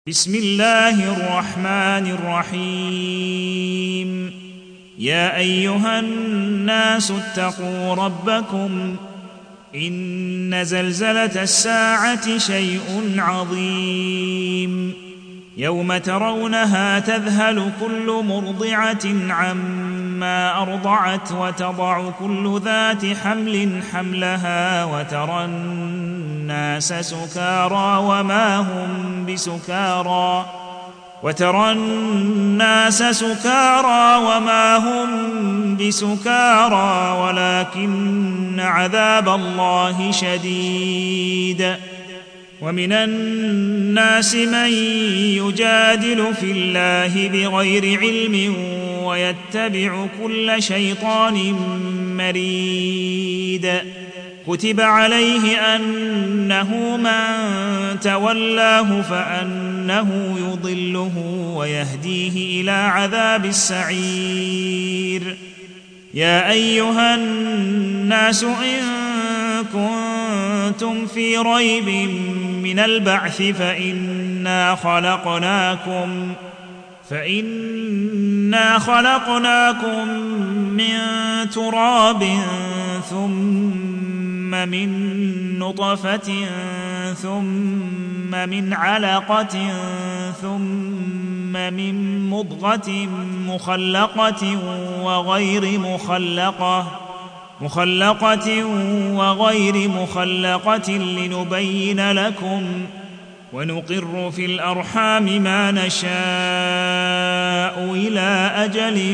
بسم الله الرحمن الرحيم. يا أيها الناس اتقوا ربكم إن زلزلة الساعة شيء عظيم يوم ترونها تذهل كل مرضعة عما أرضعت وتضع كل ذات حمل حملها وترى الناس سكارى وما هم بسكارى ولكن عذاب الله شديد. ومن الناس من يجادل في الله بغير علم ويتبع كل شيطان مريد. كتب عليه أنه من تولاه فأنه يضله ويهديه إلى عذاب السعير. يا أيها الناس إن كنتم في ريب من البعث فإنا خلقناكم من تراب ثم من نطفة ثم من علقة ثم من مضغة مخلقة وغير مخلقة لنبين لكم. ونقر في الأرحام ما نشاء إلى أجل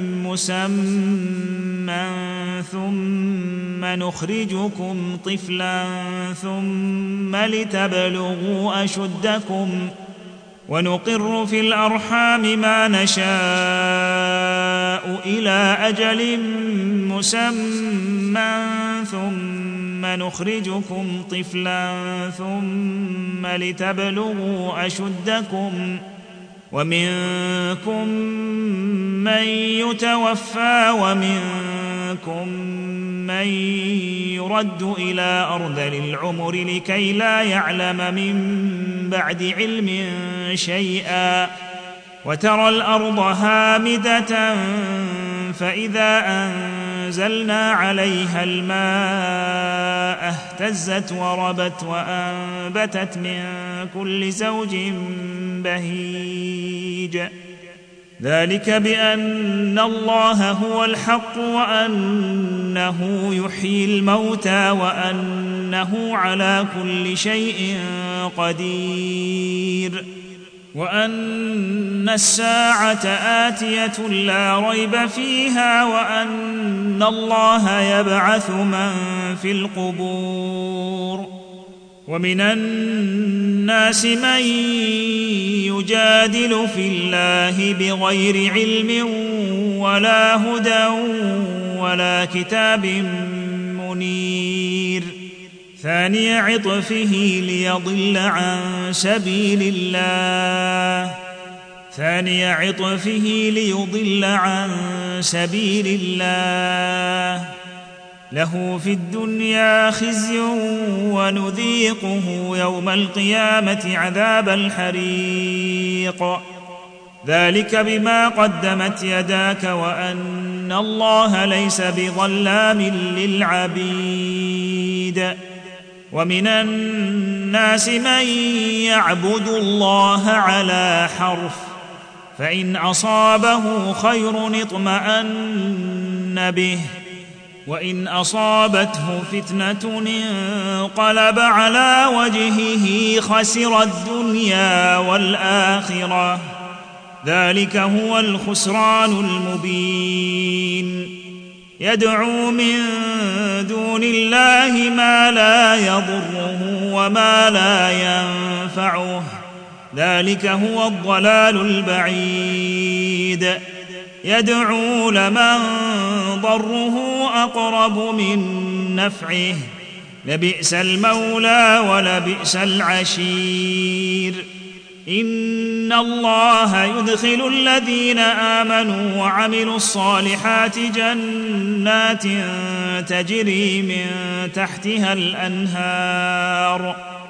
مسمى ثم نخرجكم طفلا ثم لتبلغوا أشدكم. ونقر في الأرحام ما نشاء إلى أجل مسمى ثم نخرجكم طفلا ثم لتبلغوا أشدكم. ومنكم من يتوفى ومنكم من يرد إلى أرذل العمر لكي لا يعلم من بعد علم شيئا. وترى الأرض هامدة فإذا أنزلنا عليها الماء اهتزت وربت وأنبتت من كل زوج بهيج. ذلك بأن الله هو الحق وأنه يحيي الموتى وأنه على كل شيء قدير. وأن الساعة آتية لا ريب فيها وأن الله يبعث من في القبور. ومن الناس من يجادل في الله بغير علم ولا هدى ولا كتاب منير. ثاني عطفه ليضل عن سبيل الله له في الدنيا خزي ونذيقه يوم القيامة عذاب الحريق. ذلك بما قدمت يداك وأن الله ليس بظلام للعبيد. ومن الناس من يعبد الله على حرف فإن أصابه خير اطمأن به وإن أصابته فتنة انقلب على وجهه خسر الدنيا والآخرة. ذلك هو الخسران المبين. يدعو من دون الله ما لا يضره وما لا ينفعه. ذلك هو الضلال البعيد. يدعو لمن ضره أقرب من نفعه لبئس المولى ولبئس العشير. إن الله يدخل الذين آمنوا وعملوا الصالحات جنات تجري من تحتها الأنهار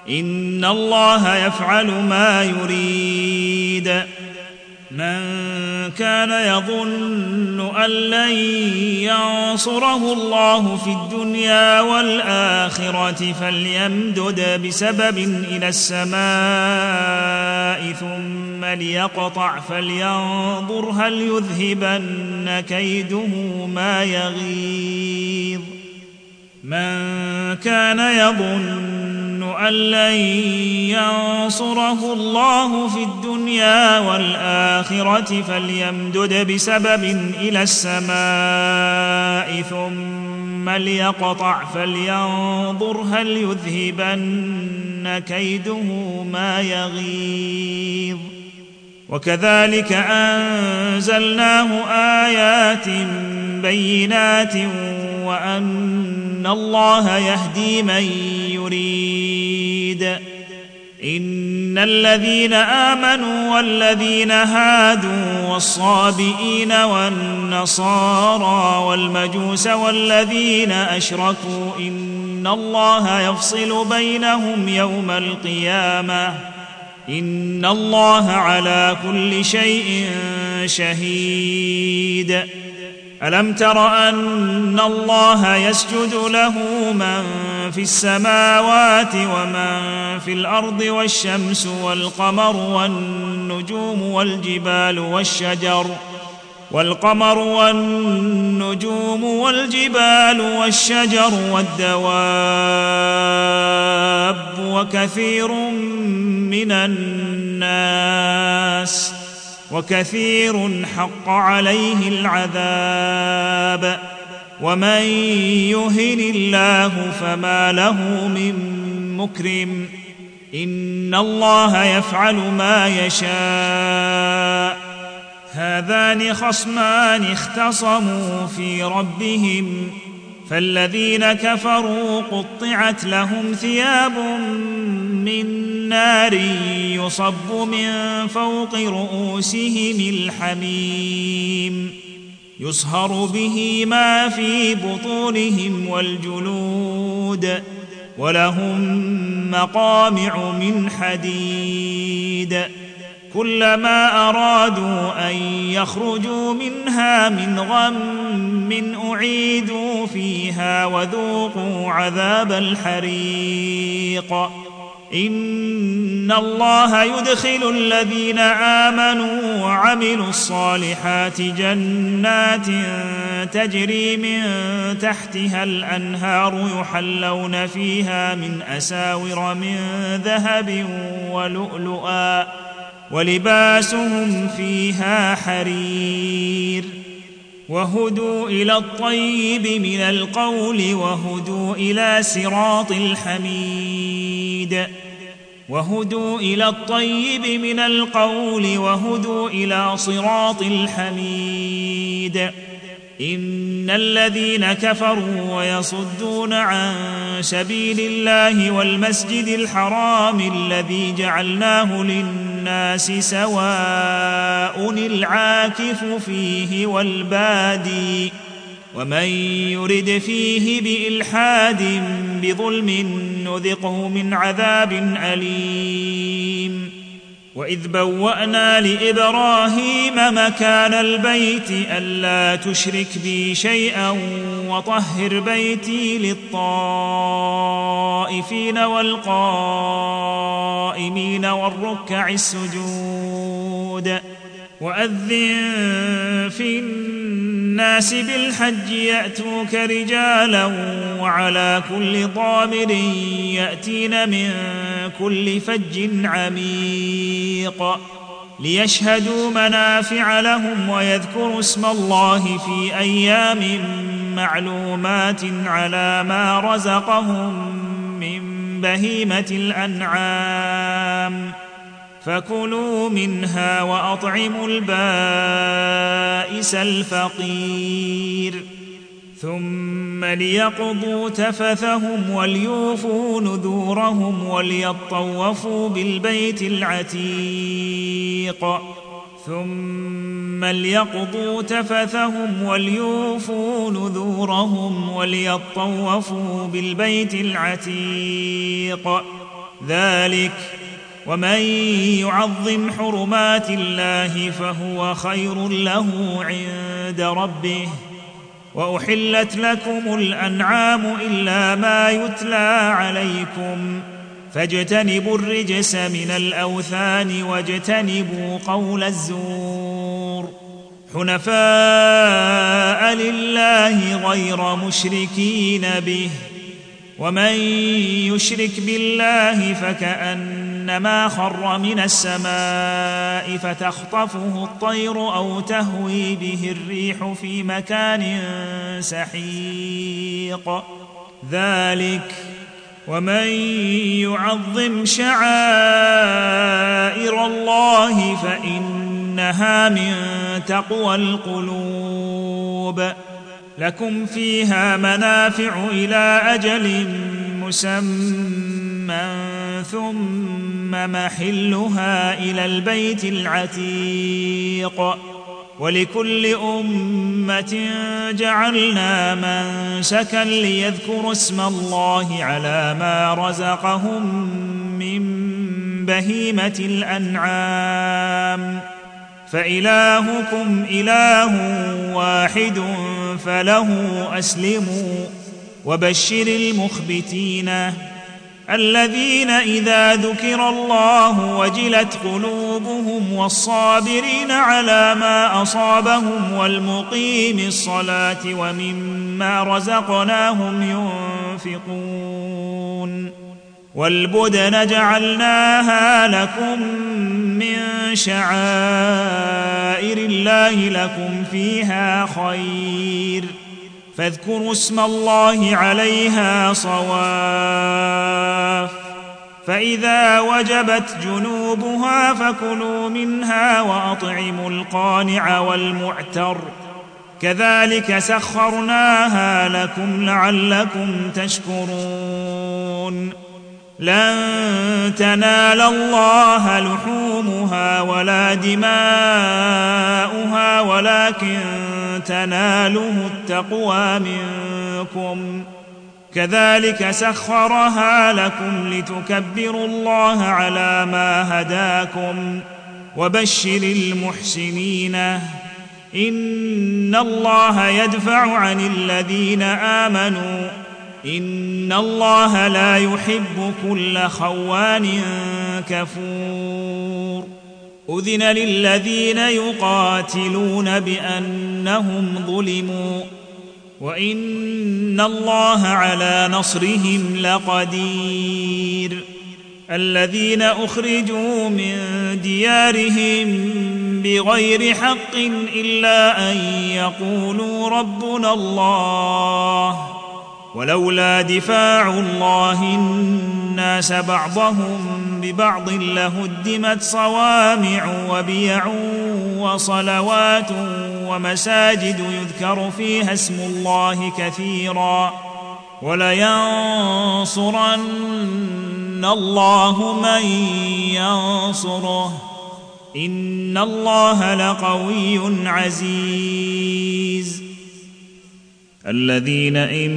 إن الله يفعل ما يريد. من كان يظن أن لن ينصره الله في الدنيا والآخرة فليمدد بسبب إلى السماء ثم ليقطع فلينظر هل يذهبن كيده ما يغيظ. من كان يظن أن لن ينصره الله في الدنيا والآخرة فليمدد بسبب إلى السماء ثم ليقطع فلينظر هل يذهبن كيده ما يغيظ. وكذلك أنزلناه آيات بينات وأن الله يهدي من يريد. إن الذين آمنوا والذين هادوا والصابئين والنصارى والمجوس والذين أشركوا إن الله يفصل بينهم يوم القيامة إن الله على كل شيء شهيد. ألم تر أن الله يسجد له من في السماوات ومن في الأرض والشمس والقمر والنجوم والجبال والشجر والدواب وكثير حق عليه العذاب. ومن يهن الله فما له من مكرم. إن الله يفعل ما يشاء. هذان خصمان اختصموا في ربهم فالذين كفروا قطعت لهم ثياب من نار يصب من فوق رؤوسهم الحميم يصهر به ما في بطونهم والجلود ولهم مقامع من حديد. كلما أرادوا أن يخرجوا منها من غم أعيدوا فيها وذوقوا عذاب الحريق. إن الله يدخل الذين آمنوا وعملوا الصالحات جنات تجري من تحتها الأنهار يحلون فيها من أساور من ذهب ولؤلؤا ولباسهم فيها حرير. وهدوا إلى الطيب من القول وهدوا إلى صراط الحميد. وهدوا إلى الطيب من القول وهدوا إلى صراط الحميد. إن الذين كفروا ويصدون عن سبيل الله والمسجد الحرام الذي جعلناه للناس سواء العاكف فيه والبادي ومن يرد فيه بإلحاد بظلم نذقه من عذاب أليم. وإذ بوأنا لإبراهيم مكان البيت ألا تشرك بي شيئا وطهر بيتي للطائفين والقائمين والركع السجود. وأذن في الناس بالحج يأتوك رجالا وعلى كل ضامر يأتين من كل فج عميق ليشهدوا منافع لهم ويذكروا اسم الله في أيام معلومات على ما رزقهم من بهيمة الأنعام فكلوا منها وأطعموا البائس الفقير. ثم ليقضوا تفثهم وليوفوا نذورهم وليطوفوا بالبيت العتيق. ثم ليقضوا تفثهم وليوفوا نذورهم وليطوفوا بالبيت العتيق. ذلك ومن يعظم حرمات الله فهو خير له عند ربه. وأحلت لكم الأنعام إلا ما يتلى عليكم فاجتنبوا الرجس من الأوثان واجتنبوا قول الزور حنفاء لله غير مشركين به. ومن يشرك بالله فكأنما خر من السماء فتخطفه الطير أو تهوي به الريح في مكان سحيق. ذلك ومن يعظم شعائر الله فإنها من تقوى القلوب. لكم فيها منافع إلى أجل مسمى ثم محلها إلى البيت العتيق. ولكل أمة جعلنا منسكا ليذكروا اسم الله على ما رزقهم من بهيمة الأنعام فإلهكم إله واحد فله أسلموا. وبشر المخبتين الذين إذا ذكر الله وجلت قلوبهم والصابرين على ما أصابهم والمقيم الصلاة ومما رزقناهم ينفقون. والبدن جعلناها لكم من شعائر الله لكم فيها خير فاذكروا اسم الله عليها صواف. فإذا وجبت جنوبها فكلوا منها وأطعموا القانع والمعتر كذلك سخرناها لكم لعلكم تشكرون. لن تنال الله لحومها ولا دماؤها ولكن تناله التقوى منكم كذلك سخرها لكم لتكبروا الله على ما هداكم. وبشر المحسنين إن الله يدفع عن الذين آمنوا إن الله لا يحب كل خوان كفور. أذن للذين يقاتلون بأنهم ظلموا وإن الله على نصرهم لقدير. الذين أخرجوا من ديارهم بغير حق إلا أن يقولوا ربنا الله ولولا دفاع الله الناس بعضهم ببعض لهدمت صوامع وبيع وصلوات ومساجد يذكر فيها اسم الله كثيرا ولينصرن الله من ينصره إن الله لقوي عزيز. الذين إن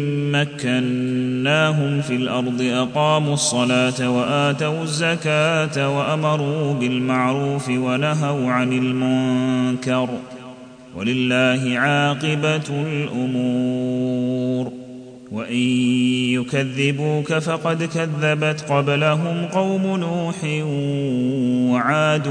مكناهم في الأرض أقاموا الصلاة وآتوا الزكاة وأمروا بالمعروف ونهوا عن المنكر ولله عاقبة الأمور. وإن يكذبوك فقد كذبت قبلهم قوم نوح وعاد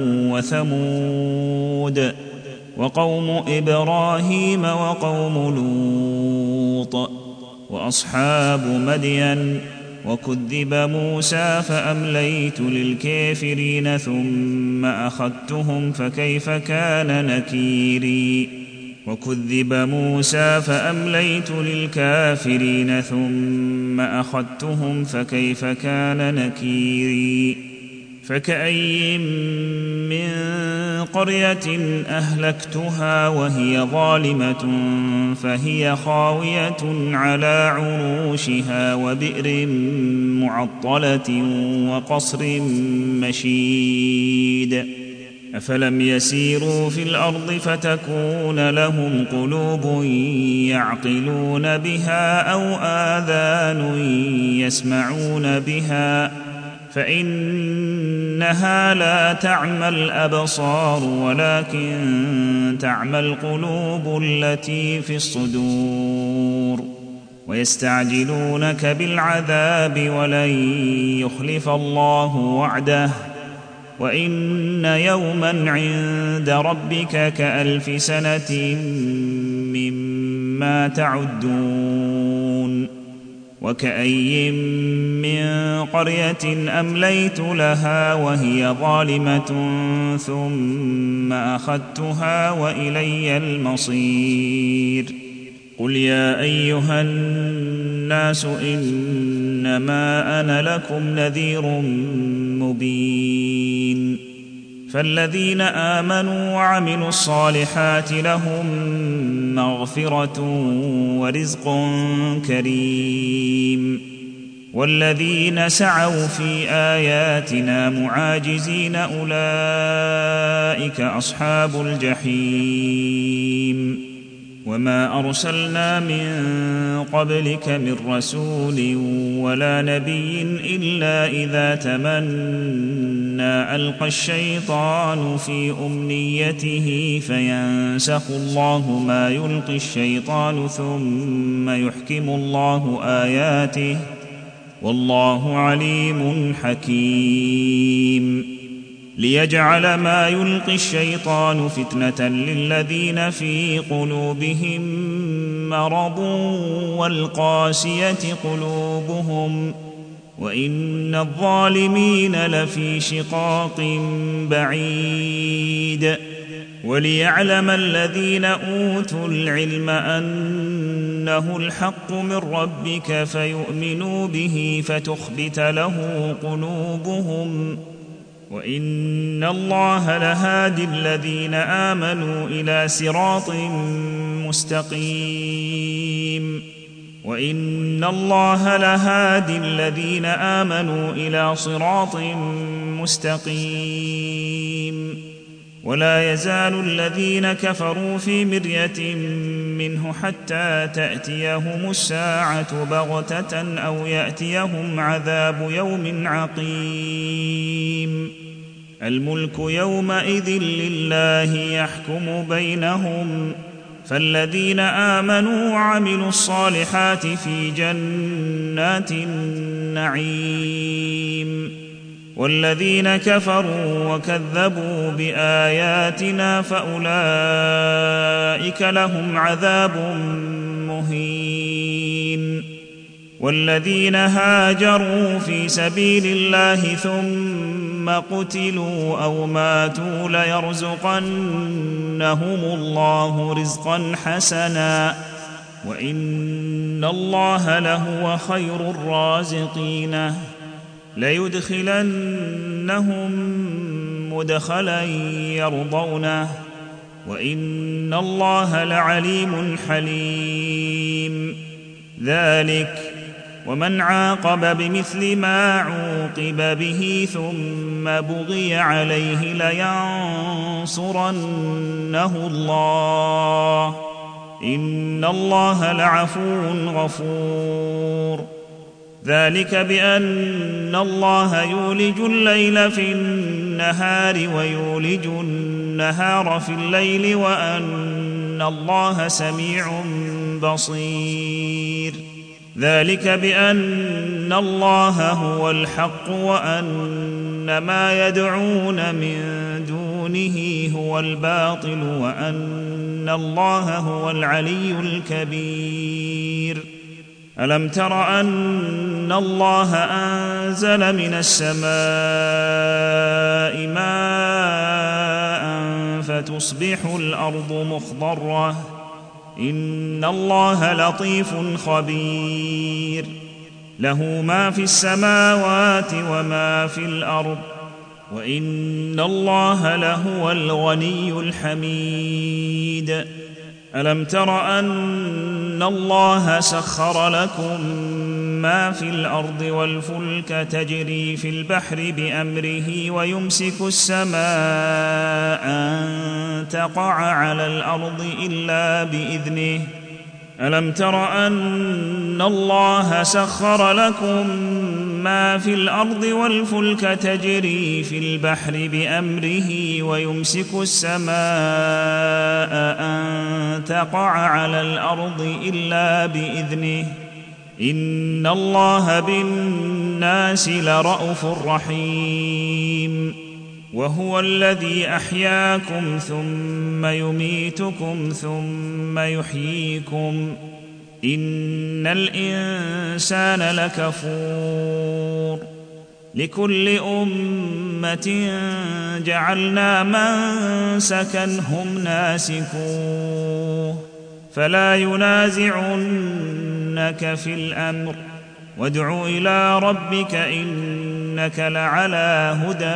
وثمود وقوم إبراهيم وقوم لوط وأصحاب مدين وكذب موسى فأمليت للكافرين ثم أخذتهم فكيف كان نكيري. وكذب موسى فأمليت للكافرين ثم أخذتهم فكيف كان نكيري. فكأي من قرية أهلكتها وهي ظالمة فهي خاوية على عروشها وبئر معطلة وقصر مشيد. أفلم يسيروا في الأرض فتكون لهم قلوب يعقلون بها أو آذان يسمعون بها فإنها لا تعمى الأبصار ولكن تعمى القلوب التي في الصدور. ويستعجلونك بالعذاب ولن يخلف الله وعده وإن يوما عند ربك كألف سنة مما تعدون. وكأي من قرية أمليت لها وهي ظالمة ثم أخذتها وإلي المصير. قل يا أيها الناس إنما أنا لكم نذير مبين. فالذين آمنوا وعملوا الصالحات لهم مغفرة ورزق كريم. والذين سعوا في آياتنا معاجزين أولئك أصحاب الجحيم. وما أرسلنا من قبلك من رسول ولا نبي إلا إذا تمنى ألقى الشيطان في أمنيته فينسخ الله ما يلقي الشيطان ثم يحكم الله آياته والله عليم حكيم. ليجعل ما يلقي الشيطان فتنة للذين في قلوبهم مرض والقاسية قلوبهم وإن الظالمين لفي شقاق بعيد. وليعلم الذين أوتوا العلم أنه الحق من ربك فيؤمنوا به فتخبت له قلوبهم وإن الله لهادي الذين آمنوا إلى صراط مستقيم. وإن الله لهادي الذين آمنوا إلى صراط مستقيم. ولا يزال الذين كفروا في مرية منه حتى تأتيهم الساعة بغتة أو يأتيهم عذاب يوم عقيم. الملك يومئذ لله يحكم بينهم. فالذين آمنوا وعملوا الصالحات في جنات النعيم. والذين كفروا وكذبوا بآياتنا فأولئك لهم عذاب مهين. والذين هاجروا في سبيل الله ثم قتلوا أو ماتوا ليرزقنهم الله رزقا حسنا وإن الله لهو خير الرازقين. ليدخلنهم مدخلا يرضونه وإن الله لعليم حليم. ذلك ومن عاقب بمثل ما عوقب به ثم بغي عليه لينصرنه الله إن الله لعفو غفور. ذلك بأن الله يولج الليل في النهار ويولج النهار في الليل وأن الله سميع بصير. ذلك بأن الله هو الحق وأن ما يدعون من دونه هو الباطل وأن الله هو العلي الكبير. ألم تر أن الله أنزل من السماء ماء فتصبح الأرض مخضرة إن الله لطيف خبير. له ما في السماوات وما في الأرض وإن الله لهو الغني الحميد. ألم تر أن الله سخر لكم ما في الأرض والفلك تجري في البحر بأمره ويمسك السماء أن تقع على الأرض إلا بإذنه. ألم تر أن الله سخر لكم ما في الأرض والفلك تجري في البحر بأمره ويمسك السماء أن تقع على الأرض إلا بإذنه إن الله بالناس لرءوف رحيم وهو الذي أحياكم ثم يميتكم ثم يحييكم إن الإنسان لكفور لكل أمة جعلنا منسكا هم ناسكوه فلا ينازعنك في الأمر وادع إلى ربك إنك لعلى هدى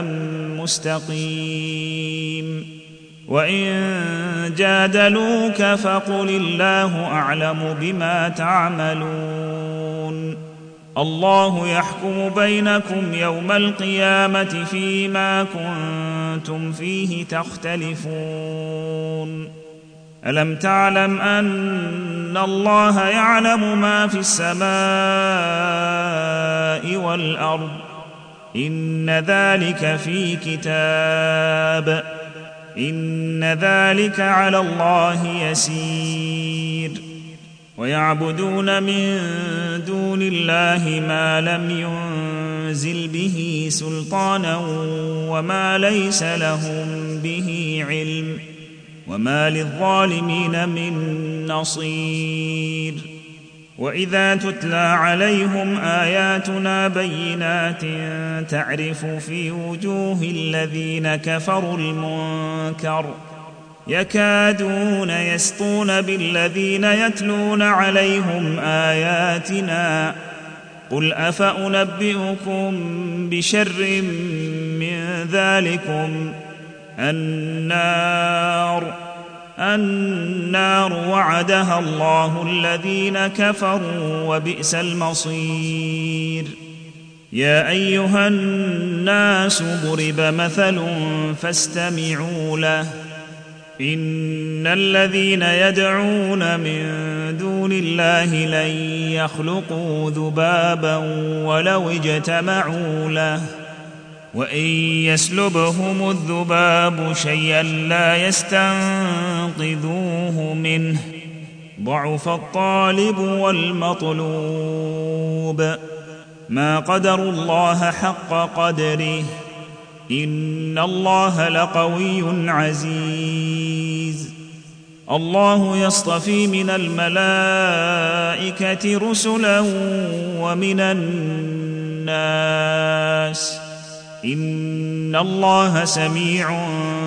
مستقيم وإن جادلوك فقل الله أعلم بما تعملون الله يحكم بينكم يوم القيامة فيما كنتم فيه تختلفون ألم تعلم أن الله يعلم ما في السماء والأرض إن ذلك في كتاب إن ذلك على الله يسير ويعبدون من دون الله ما لم ينزل به سلطانا وما ليس لهم به علم وما للظالمين من نصير وإذا تتلى عليهم آياتنا بينات تعرف في وجوه الذين كفروا المنكر يكادون يسطون بالذين يتلون عليهم آياتنا قل أفأنبئكم بشر من ذلكم النار وعدها الله الذين كفروا وبئس المصير يا أيها الناس ضرب مثل فاستمعوا له إن الذين يدعون من دون الله لن يخلقوا ذبابا ولو اجتمعوا له وإن يسلبهم الذباب شيئا لا يستنقذوه منه ضعف الطالب والمطلوب ما قدروا الله حق قدره إن الله لقوي عزيز الله يصطفي من الملائكة رسلا ومن الناس إن الله سميع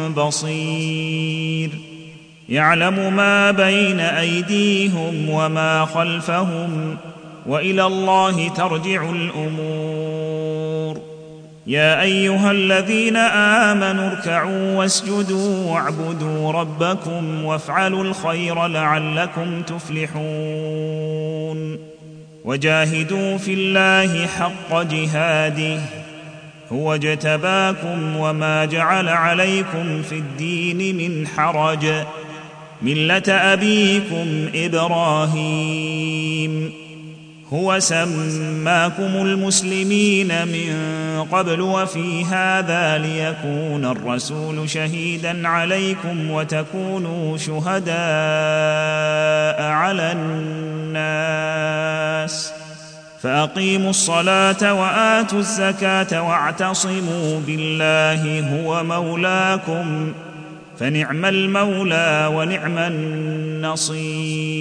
بصير يعلم ما بين أيديهم وما خلفهم وإلى الله ترجع الأمور يا أيها الذين آمنوا اركعوا واسجدوا واعبدوا ربكم وافعلوا الخير لعلكم تفلحون وجاهدوا في الله حق جهاده هو اجتباكم وما جعل عليكم في الدين من حرج ملة أبيكم إبراهيم هو سماكم المسلمين من قبل وفي هذا ليكون الرسول شهيدا عليكم وتكونوا شهداء على الناس فأقيموا الصلاة وآتوا الزكاة واعتصموا بالله هو مولاكم فنعم المولى ونعم النصير